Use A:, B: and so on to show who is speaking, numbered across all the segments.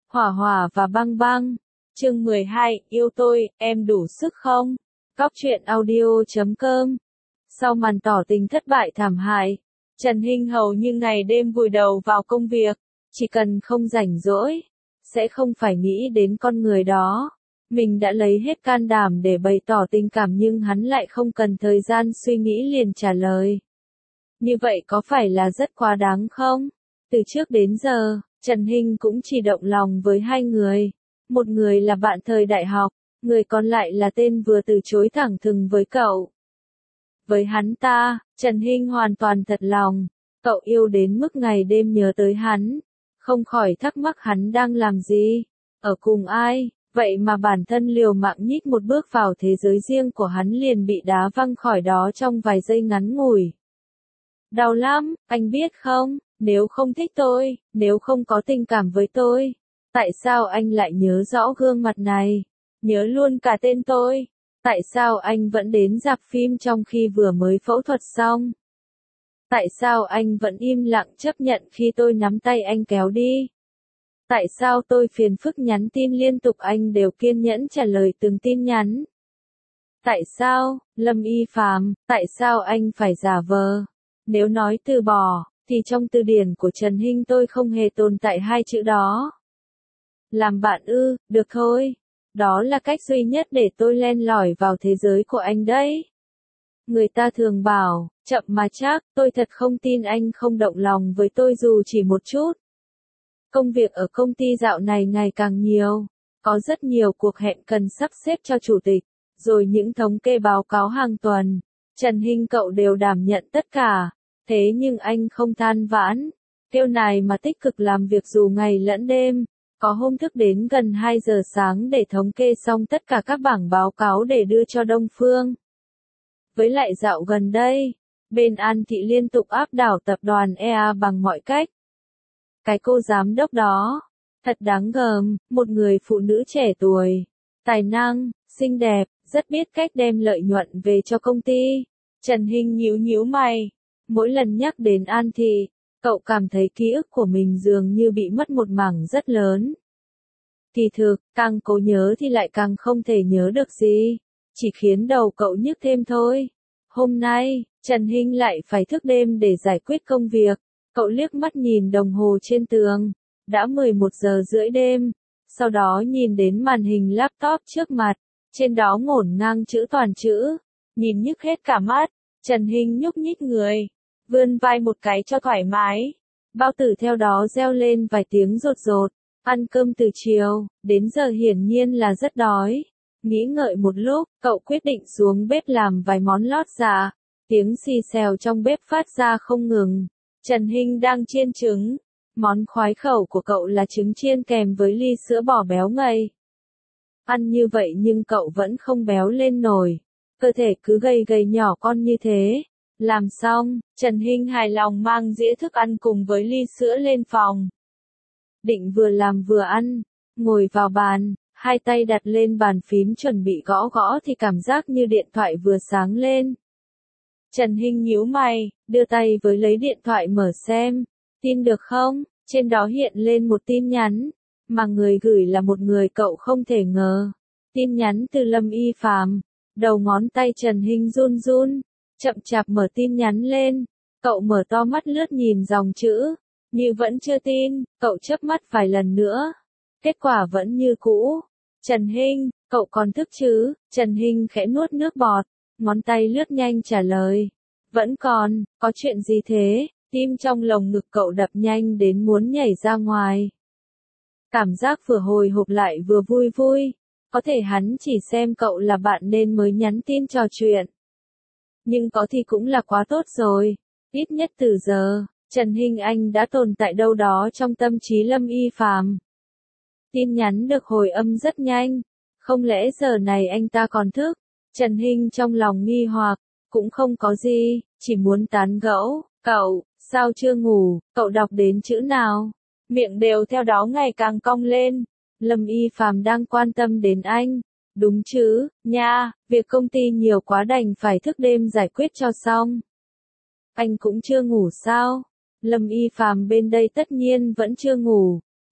A: Hỏa Hỏa và Băng Băng. Chương 12, yêu tôi, em đủ sức không? Cóc truyện audio.com. Sau màn tỏ tình thất bại thảm hại, Trần Hinh hầu như ngày đêm vùi đầu vào công việc, chỉ cần không rảnh rỗi, sẽ không phải nghĩ đến con người đó. Mình đã lấy hết can đảm để bày tỏ tình cảm nhưng hắn lại không cần thời gian suy nghĩ liền trả lời. Như vậy có phải là rất quá đáng không? Từ trước đến giờ, Trần Hinh cũng chỉ động lòng với hai người. Một người là bạn thời đại học, người còn lại là tên vừa từ chối thẳng thừng với cậu. Với hắn ta, Trần Hinh hoàn toàn thật lòng. Cậu yêu đến mức ngày đêm nhớ tới hắn. Không khỏi thắc mắc hắn đang làm gì, ở cùng ai, vậy mà bản thân liều mạng nhích một bước vào thế giới riêng của hắn liền bị đá văng khỏi đó trong vài giây ngắn ngủi. Đau lắm, anh biết không, nếu không thích tôi, nếu không có tình cảm với tôi, tại sao anh lại nhớ rõ gương mặt này, nhớ luôn cả tên tôi, tại sao anh vẫn đến rạp phim trong khi vừa mới phẫu thuật xong? Tại sao anh vẫn im lặng chấp nhận khi tôi nắm tay anh kéo đi? Tại sao tôi phiền phức nhắn tin liên tục anh đều kiên nhẫn trả lời từng tin nhắn? Tại sao, Lâm Y Phàm, tại sao anh phải giả vờ? Nếu nói từ bỏ, thì trong từ điển của Trần Hinh tôi không hề tồn tại hai chữ đó. Làm bạn ư, được thôi. Đó là cách duy nhất để tôi len lỏi vào thế giới của anh đấy. Người ta thường bảo, chậm mà chắc, tôi thật không tin anh không động lòng với tôi dù chỉ một chút. Công việc ở công ty dạo này ngày càng nhiều, có rất nhiều cuộc hẹn cần sắp xếp cho chủ tịch, rồi những thống kê báo cáo hàng tuần. Trần Hinh cậu đều đảm nhận tất cả, thế nhưng anh không than vãn, kêu nài mà tích cực làm việc dù ngày lẫn đêm, có hôm thức đến gần 2 giờ sáng để thống kê xong tất cả các bảng báo cáo để đưa cho Đông Phương. Với lại dạo gần đây, bên An Thị liên tục áp đảo tập đoàn EA bằng mọi cách. Cái cô giám đốc đó, thật đáng gờm, một người phụ nữ trẻ tuổi, tài năng, xinh đẹp, rất biết cách đem lợi nhuận về cho công ty. Trần Hinh nhíu nhíu mày, mỗi lần nhắc đến An Thị, cậu cảm thấy ký ức của mình dường như bị mất một mảng rất lớn. Kỳ thực, càng cố nhớ thì lại càng không thể nhớ được gì, chỉ khiến đầu cậu nhức thêm thôi. Hôm nay, Trần Hinh lại phải thức đêm để giải quyết công việc. Cậu liếc mắt nhìn đồng hồ trên tường, đã 11 giờ rưỡi đêm, sau đó nhìn đến màn hình laptop trước mặt, trên đó ngổn ngang chữ toàn chữ, nhìn nhức hết cả mắt. Trần Hinh nhúc nhích người, vươn vai một cái cho thoải mái. Bao tử theo đó reo lên vài tiếng rột rột, ăn cơm từ chiều, đến giờ hiển nhiên là rất đói. Nghĩ ngợi một lúc, cậu quyết định xuống bếp làm vài món lót dạ, tiếng xì xèo trong bếp phát ra không ngừng. Trần Hinh đang chiên trứng, món khoái khẩu của cậu là trứng chiên kèm với ly sữa bò béo ngậy. Ăn như vậy nhưng cậu vẫn không béo lên nổi, cơ thể cứ gầy gầy nhỏ con như thế. Làm xong, Trần Hinh hài lòng mang dĩa thức ăn cùng với ly sữa lên phòng. Định vừa làm vừa ăn, ngồi vào bàn, hai tay đặt lên bàn phím chuẩn bị gõ gõ thì cảm giác như điện thoại vừa sáng lên. Trần Hinh nhíu mày, đưa tay với lấy điện thoại mở xem. Tin được không? Trên đó hiện lên một tin nhắn, mà người gửi là một người cậu không thể ngờ. Tin nhắn từ Lâm Y Phàm. Đầu ngón tay Trần Hinh run run, chậm chạp mở tin nhắn lên. Cậu mở to mắt lướt nhìn dòng chữ, như vẫn chưa tin, cậu chớp mắt vài lần nữa. Kết quả vẫn như cũ. Trần Hinh, cậu còn thức chứ? Trần Hinh khẽ nuốt nước bọt, ngón tay lướt nhanh trả lời. Vẫn còn, có chuyện gì thế? Tim trong lồng ngực cậu đập nhanh đến muốn nhảy ra ngoài. Cảm giác vừa hồi hộp lại vừa vui vui. Có thể hắn chỉ xem cậu là bạn nên mới nhắn tin trò chuyện. Nhưng có thì cũng là quá tốt rồi. Ít nhất từ giờ, Trần Hinh Anh đã tồn tại đâu đó trong tâm trí Lâm Y Phàm. Tin nhắn được hồi âm rất nhanh. Không lẽ giờ này anh ta còn thức? Trần Hinh trong lòng nghi hoặc, cũng không có gì, chỉ muốn tán gẫu. Cậu, sao chưa ngủ, cậu đọc đến chữ nào? Miệng đều theo đó ngày càng cong lên. Lâm Y Phàm đang quan tâm đến anh. Đúng chứ, nha, việc công ty nhiều quá đành phải thức đêm giải quyết cho xong. Anh cũng chưa ngủ sao? Lâm Y Phàm bên đây tất nhiên vẫn chưa ngủ.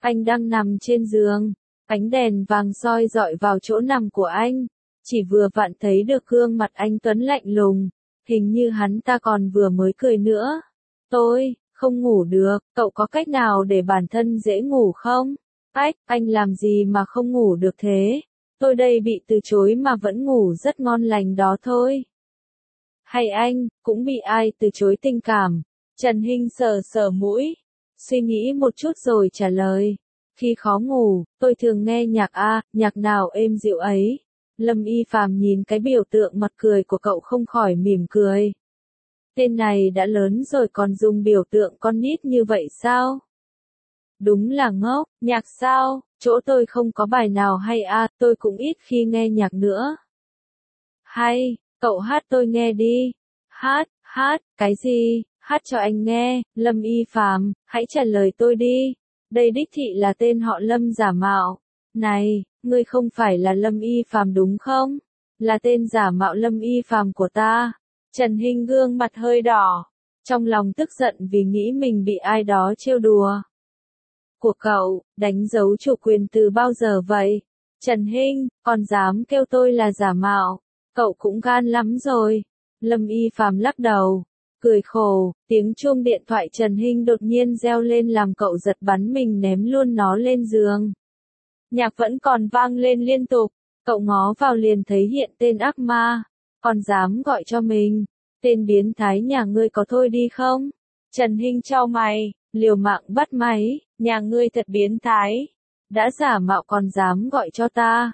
A: Anh đang nằm trên giường, ánh đèn vàng soi rọi vào chỗ nằm của anh, chỉ vừa vặn thấy được gương mặt anh tuấn lạnh lùng, hình như hắn ta còn vừa mới cười nữa. Tôi không ngủ được, cậu có cách nào để bản thân dễ ngủ không? Ách, anh làm gì mà không ngủ được thế? Tôi đây bị từ chối mà vẫn ngủ rất ngon lành đó thôi. Hay anh, cũng bị ai từ chối tình cảm? Trần Hinh sờ sờ mũi, suy nghĩ một chút rồi trả lời. Khi khó ngủ, tôi thường nghe nhạc nhạc nào êm dịu ấy. Lâm Y Phàm nhìn cái biểu tượng mặt cười của cậu không khỏi mỉm cười. Tên này đã lớn rồi còn dùng biểu tượng con nít như vậy sao? Đúng là ngốc, nhạc sao, chỗ tôi không có bài nào hay tôi cũng ít khi nghe nhạc nữa. Hay, cậu hát tôi nghe đi. Hát, cái gì, hát cho anh nghe, Lâm Y Phàm, hãy trả lời tôi đi. Đây đích thị là tên họ Lâm giả mạo. Này, ngươi không phải là Lâm Y Phàm đúng không? Là tên giả mạo Lâm Y Phàm của ta. Trần Hinh gương mặt hơi đỏ, trong lòng tức giận vì nghĩ mình bị ai đó trêu đùa. Của cậu, đánh dấu chủ quyền từ bao giờ vậy? Trần Hinh, còn dám kêu tôi là giả mạo, cậu cũng gan lắm rồi. Lâm Y Phàm lắc đầu, cười khổ, tiếng chuông điện thoại Trần Hinh đột nhiên reo lên làm cậu giật bắn mình ném luôn nó lên giường. Nhạc vẫn còn vang lên liên tục, cậu ngó vào liền thấy hiện tên ác ma, còn dám gọi cho mình, tên biến thái nhà ngươi có thôi đi không? Trần Hinh chau mày, liều mạng bắt máy, nhà ngươi thật biến thái, đã giả mạo còn dám gọi cho ta,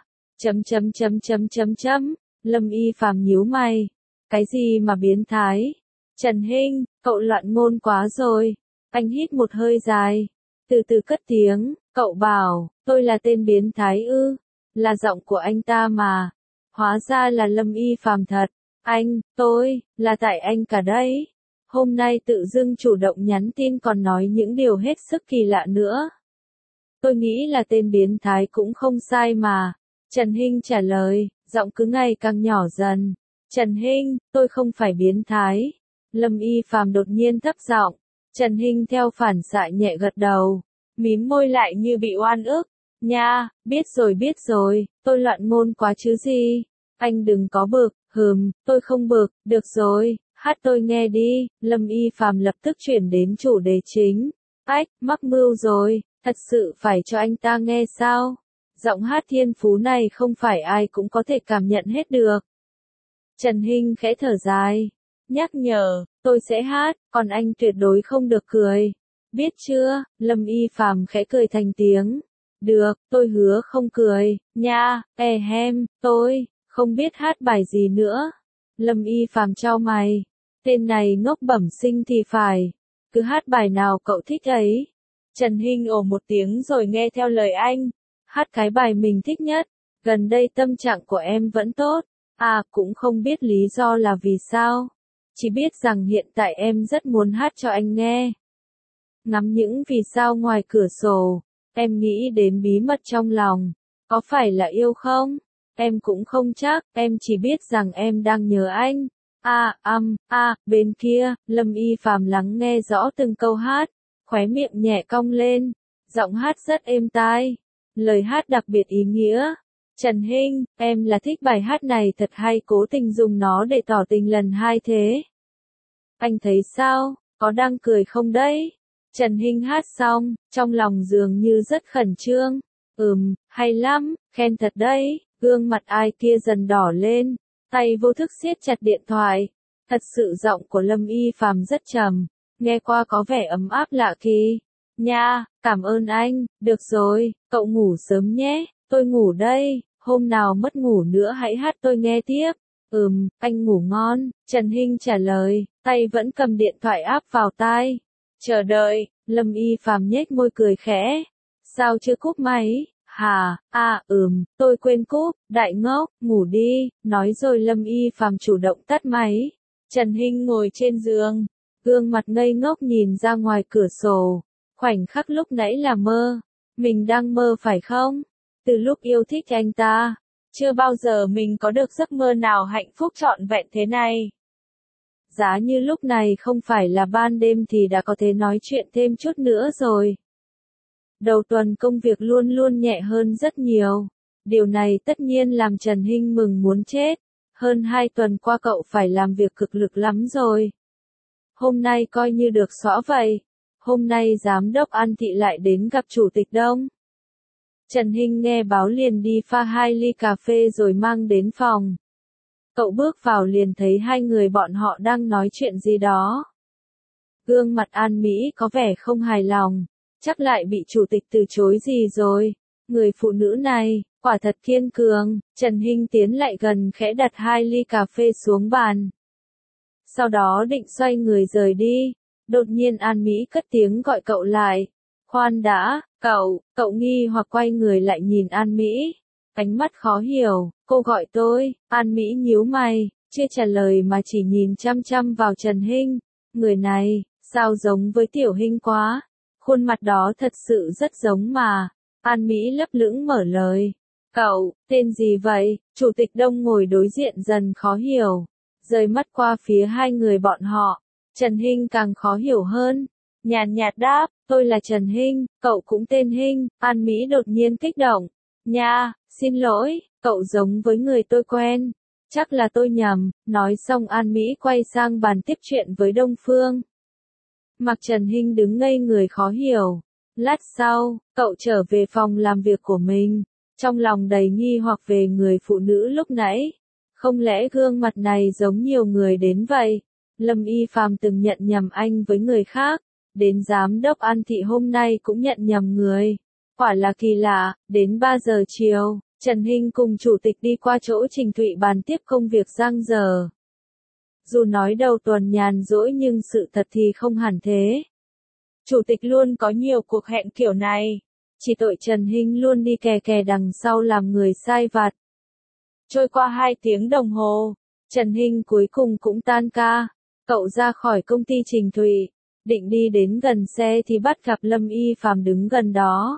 A: chấm. Lâm Y Phàm nhíu mày, cái gì mà biến thái? Trần Hinh, cậu loạn ngôn quá rồi. Anh hít một hơi dài, từ từ cất tiếng, cậu bảo, tôi là tên biến thái ư? Là giọng của anh ta mà. Hóa ra là Lâm Y Phàm thật. Anh, tôi, là tại anh cả đấy. Hôm nay tự dưng chủ động nhắn tin còn nói những điều hết sức kỳ lạ nữa. Tôi nghĩ là tên biến thái cũng không sai mà. Trần Hinh trả lời, giọng cứ ngày càng nhỏ dần. Trần Hinh, tôi không phải biến thái. Lâm Y Phàm đột nhiên thấp giọng. Trần Hinh theo phản xạ nhẹ gật đầu, mím môi lại như bị oan ức. Nha, biết rồi, tôi loạn ngôn quá chứ gì. Anh đừng có bực, tôi không bực, được rồi, hát tôi nghe đi. Lâm Y Phàm lập tức chuyển đến chủ đề chính. Ách, mắc mưu rồi, thật sự phải cho anh ta nghe sao? Giọng hát thiên phú này không phải ai cũng có thể cảm nhận hết được. Trần Hinh khẽ thở dài, nhắc nhở, tôi sẽ hát, còn anh tuyệt đối không được cười. Biết chưa? Lâm Y Phàm khẽ cười thành tiếng. Được, tôi hứa không cười, nha, tôi không biết hát bài gì nữa. Lâm Y Phàm chau mày, tên này ngốc bẩm sinh thì phải, cứ hát bài nào cậu thích ấy. Trần Hinh ồ một tiếng rồi nghe theo lời anh, hát cái bài mình thích nhất. Gần đây tâm trạng của em vẫn tốt, cũng không biết lý do là vì sao. Chỉ biết rằng hiện tại em rất muốn hát cho anh nghe. Ngắm những vì sao ngoài cửa sổ, em nghĩ đến bí mật trong lòng. Có phải là yêu không? Em cũng không chắc, em chỉ biết rằng em đang nhớ anh. Bên kia, Lâm Y Phàm lắng nghe rõ từng câu hát, khóe miệng nhẹ cong lên, giọng hát rất êm tai, lời hát đặc biệt ý nghĩa. Trần Hinh, em là thích bài hát này thật hay cố tình dùng nó để tỏ tình lần hai thế? Anh thấy sao, có đang cười không đấy? Trần Hinh hát xong, trong lòng dường như rất khẩn trương. Hay lắm, khen thật đấy, gương mặt ai kia dần đỏ lên, tay vô thức siết chặt điện thoại. Thật sự giọng của Lâm Y Phàm rất trầm, nghe qua có vẻ ấm áp lạ kỳ. Nha, cảm ơn anh, được rồi, cậu ngủ sớm nhé, tôi ngủ đây, hôm nào mất ngủ nữa hãy hát tôi nghe tiếp. Anh ngủ ngon, Trần Hinh trả lời, tay vẫn cầm điện thoại áp vào tai. Chờ đợi, Lâm Y Phàm nhếch môi cười khẽ. Sao chưa cúp máy? Hả? Tôi quên cúp, đại ngốc, ngủ đi, nói rồi Lâm Y Phàm chủ động tắt máy. Trần Hinh ngồi trên giường, gương mặt ngây ngốc nhìn ra ngoài cửa sổ. Khoảnh khắc lúc nãy là mơ. Mình đang mơ phải không? Từ lúc yêu thích anh ta, chưa bao giờ mình có được giấc mơ nào hạnh phúc trọn vẹn thế này. Giá như lúc này không phải là ban đêm thì đã có thể nói chuyện thêm chút nữa rồi. Đầu tuần công việc luôn luôn nhẹ hơn rất nhiều. Điều này tất nhiên làm Trần Hinh mừng muốn chết. Hơn 2 tuần qua cậu phải làm việc cực lực lắm rồi. Hôm nay coi như được xõa vậy. Hôm nay giám đốc An Thị lại đến gặp chủ tịch Đông. Trần Hinh nghe báo liền đi pha 2 ly cà phê rồi mang đến phòng. Cậu bước vào liền thấy hai người bọn họ đang nói chuyện gì đó. Gương mặt An Mỹ có vẻ không hài lòng, chắc lại bị chủ tịch từ chối gì rồi. Người phụ nữ này, quả thật kiên cường. Trần Hinh tiến lại gần khẽ đặt 2 ly cà phê xuống bàn. Sau đó định xoay người rời đi. Đột nhiên An Mỹ cất tiếng gọi cậu lại. Khoan đã, cậu nghi hoặc quay người lại nhìn An Mỹ. Ánh mắt khó hiểu, cô gọi tôi. An Mỹ nhíu mày, chưa trả lời mà chỉ nhìn chăm chăm vào Trần Hinh. Người này, sao giống với Tiểu Hinh quá. Khuôn mặt đó thật sự rất giống mà. An Mỹ lấp lửng mở lời. Cậu, tên gì vậy? Chủ tịch Đông ngồi đối diện dần khó hiểu. Rời mắt qua phía hai người bọn họ. Trần Hinh càng khó hiểu hơn. Nhàn nhạt đáp, tôi là Trần Hinh, cậu cũng tên Hinh. An Mỹ đột nhiên kích động. Nha, xin lỗi, cậu giống với người tôi quen. Chắc là tôi nhầm. Nói xong An Mỹ quay sang bàn tiếp chuyện với Đông Phương. Mặc Trần Hinh đứng ngây người khó hiểu. Lát sau, cậu trở về phòng làm việc của mình. Trong lòng đầy nghi hoặc về người phụ nữ lúc nãy. Không lẽ gương mặt này giống nhiều người đến vậy? Lâm Y Phàm từng nhận nhầm anh với người khác. Đến giám đốc An Thị hôm nay cũng nhận nhầm người. Quả là kỳ lạ. Đến 3 giờ chiều, Trần Hinh cùng chủ tịch đi qua chỗ Trình Thụy bàn tiếp công việc giang dở. Dù nói đầu tuần nhàn rỗi nhưng sự thật thì không hẳn thế. Chủ tịch luôn có nhiều cuộc hẹn kiểu này. Chỉ tội Trần Hinh luôn đi kè kè đằng sau làm người sai vặt. Trôi qua 2 tiếng đồng hồ, Trần Hinh cuối cùng cũng tan ca. Cậu ra khỏi công ty Trình Thụy, định đi đến gần xe thì bắt gặp Lâm Y Phàm đứng gần đó.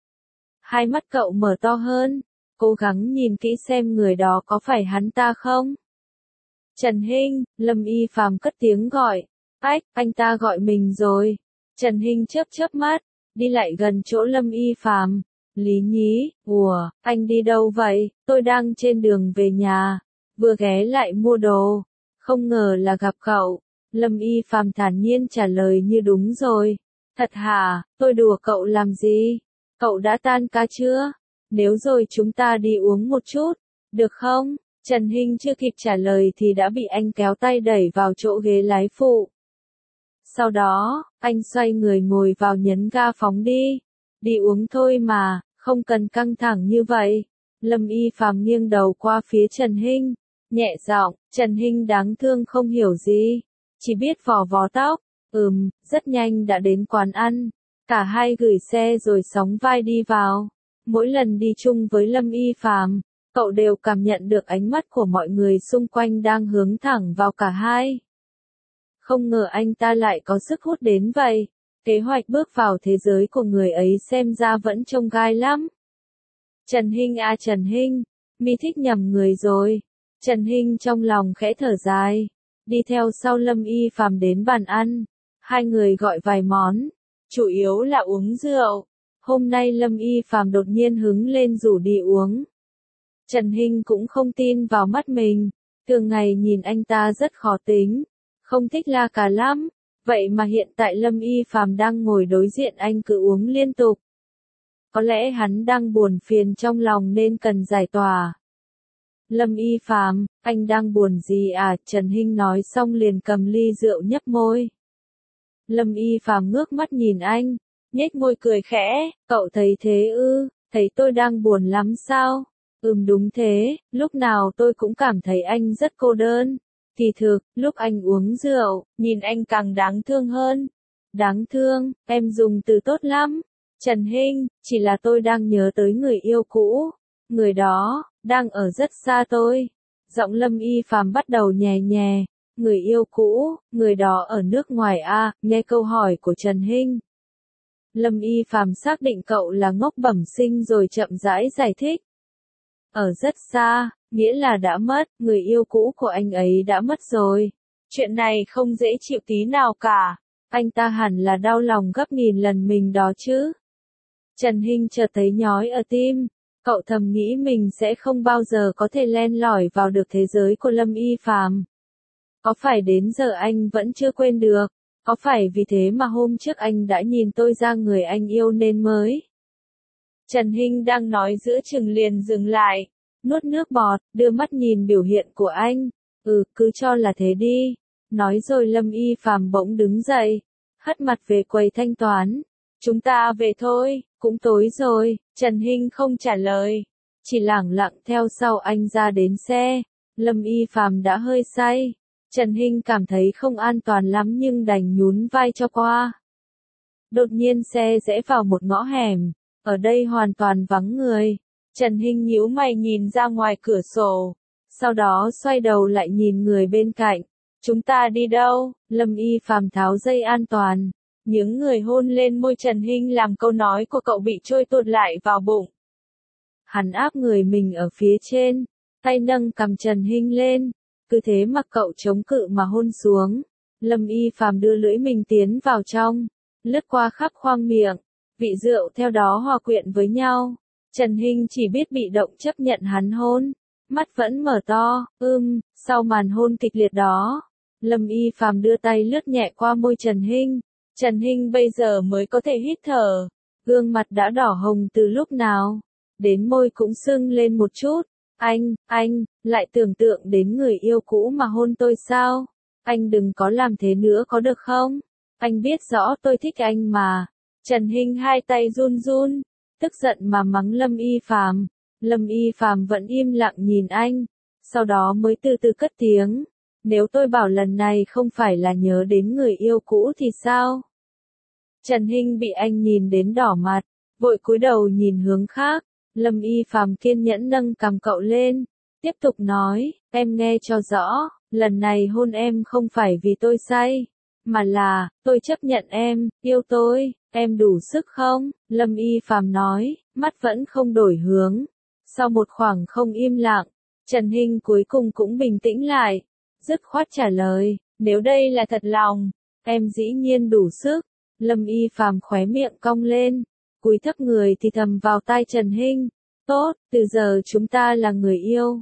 A: Hai mắt cậu mở to hơn, cố gắng nhìn kỹ xem người đó có phải hắn ta không. Trần Hinh, Lâm Y Phàm cất tiếng gọi. Ách, anh ta gọi mình rồi. Trần Hinh chớp chớp mắt, đi lại gần chỗ Lâm Y Phàm. Lý nhí, ủa, anh đi đâu vậy? Tôi đang trên đường về nhà, vừa ghé lại mua đồ. Không ngờ là gặp cậu. Lâm Y Phàm thản nhiên trả lời như đúng rồi. Thật hả, tôi đùa cậu làm gì? Cậu đã tan ca chưa? Nếu rồi chúng ta đi uống một chút, được không? Trần Hinh chưa kịp trả lời thì đã bị anh kéo tay đẩy vào chỗ ghế lái phụ. Sau đó, anh xoay người ngồi vào nhấn ga phóng đi. Đi uống thôi mà, không cần căng thẳng như vậy. Lâm Y Phàm nghiêng đầu qua phía Trần Hinh, nhẹ giọng. Trần Hinh đáng thương không hiểu gì, chỉ biết vò vò tóc. Rất nhanh đã đến quán ăn. Cả hai gửi xe rồi sóng vai đi vào. Mỗi lần đi chung với Lâm Y Phàm, cậu đều cảm nhận được ánh mắt của mọi người xung quanh đang hướng thẳng vào cả hai. Không ngờ anh ta lại có sức hút đến vậy. Kế hoạch bước vào thế giới của người ấy xem ra vẫn trông gai lắm. Trần Hinh à Trần Hinh, mi thích nhầm người rồi. Trần Hinh trong lòng khẽ thở dài. Đi theo sau Lâm Y Phàm đến bàn ăn. Hai người gọi vài món, chủ yếu là uống rượu. Hôm nay Lâm Y Phàm đột nhiên hứng lên rủ đi uống. Trần Hinh cũng không tin vào mắt mình. Thường ngày nhìn anh ta rất khó tính, không thích la cà lắm. Vậy mà hiện tại Lâm Y Phàm đang ngồi đối diện anh cứ uống liên tục. Có lẽ hắn đang buồn phiền trong lòng nên cần giải tỏa. Lâm Y Phàm, anh đang buồn gì à? Trần Hinh nói xong liền cầm ly rượu nhấp môi. Lâm Y Phàm ngước mắt nhìn anh, nhếch môi cười khẽ, cậu thấy thế ư? Thấy tôi đang buồn lắm sao? Đúng thế, lúc nào tôi cũng cảm thấy anh rất cô đơn. Kỳ thực, lúc anh uống rượu, nhìn anh càng đáng thương hơn. Đáng thương, em dùng từ tốt lắm. Trần Hinh, chỉ là tôi đang nhớ tới người yêu cũ. Người đó, đang ở rất xa tôi. Giọng Lâm Y Phàm bắt đầu nhè nhẹ. Người yêu cũ, người đó ở nước ngoài à? Nghe câu hỏi của Trần Hinh. Lâm Y Phàm xác định cậu là ngốc bẩm sinh rồi chậm rãi giải thích. Ở rất xa, nghĩa là đã mất, người yêu cũ của anh ấy đã mất rồi. Chuyện này không dễ chịu tí nào cả. Anh ta hẳn là đau lòng gấp nghìn lần mình đó chứ. Trần Hinh chợt thấy nhói ở tim, cậu thầm nghĩ mình sẽ không bao giờ có thể len lỏi vào được thế giới của Lâm Y Phàm. Có phải đến giờ anh vẫn chưa quên được? Có phải vì thế mà hôm trước anh đã nhìn tôi ra người anh yêu nên mới? Trần Hinh đang nói giữa chừng liền dừng lại, nuốt nước bọt, đưa mắt nhìn biểu hiện của anh. Cứ cho là thế đi. Nói rồi Lâm Y Phàm bỗng đứng dậy, hất mặt về quầy thanh toán. Chúng ta về thôi, cũng tối rồi. Trần Hinh không trả lời, chỉ lẳng lặng theo sau anh ra đến xe. Lâm Y Phàm đã hơi say. Trần Hinh cảm thấy không an toàn lắm nhưng đành nhún vai cho qua. Đột nhiên xe rẽ vào một ngõ hẻm, ở đây hoàn toàn vắng người. Trần Hinh nhíu mày nhìn ra ngoài cửa sổ, sau đó xoay đầu lại nhìn người bên cạnh. Chúng ta đi đâu? Lâm Y Phàm tháo dây an toàn, những người hôn lên môi Trần Hinh làm câu nói của cậu bị trôi tuột lại vào bụng. Hắn áp người mình ở phía trên, tay nâng cằm Trần Hinh lên, cứ thế mặc cậu chống cự mà hôn xuống. Lâm Y Phàm đưa lưỡi mình tiến vào trong, lướt qua khắp khoang miệng, vị rượu theo đó hòa quyện với nhau. Trần Hinh chỉ biết bị động chấp nhận hắn hôn, mắt vẫn mở to. Sau màn hôn kịch liệt đó, Lâm Y Phàm đưa tay lướt nhẹ qua môi Trần Hinh. Trần Hinh bây giờ mới có thể hít thở, gương mặt đã đỏ hồng từ lúc nào, đến môi cũng sưng lên một chút. Anh, lại tưởng tượng đến người yêu cũ mà hôn tôi sao? Anh đừng có làm thế nữa có được không? Anh biết rõ tôi thích anh mà. Trần Hinh hai tay run run, tức giận mà mắng Lâm Y Phàm. Lâm Y Phàm vẫn im lặng nhìn anh, sau đó mới từ từ cất tiếng. Nếu tôi bảo lần này không phải là nhớ đến người yêu cũ thì sao? Trần Hinh bị anh nhìn đến đỏ mặt, vội cúi đầu nhìn hướng khác. Lâm Y Phàm kiên nhẫn nâng cằm cậu lên, tiếp tục nói, em nghe cho rõ, lần này hôn em không phải vì tôi say, mà là, tôi chấp nhận em, yêu tôi, em đủ sức không? Lâm Y Phàm nói, mắt vẫn không đổi hướng. Sau một khoảng không im lặng, Trần Hinh cuối cùng cũng bình tĩnh lại, dứt khoát trả lời, nếu đây là thật lòng, em dĩ nhiên đủ sức. Lâm Y Phàm khóe miệng cong lên, cúi thấp người thì thầm vào tai Trần Hinh, tốt, từ giờ chúng ta là người yêu.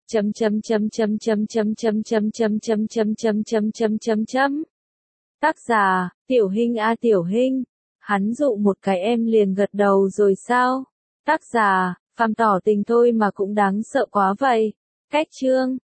A: Tác giả, Tiểu Hinh a Tiểu Hinh. Hắn dụ một cái em liền gật đầu rồi sao? Tác giả, Phàm tỏ tình thôi mà cũng đáng sợ quá vậy. Cách chương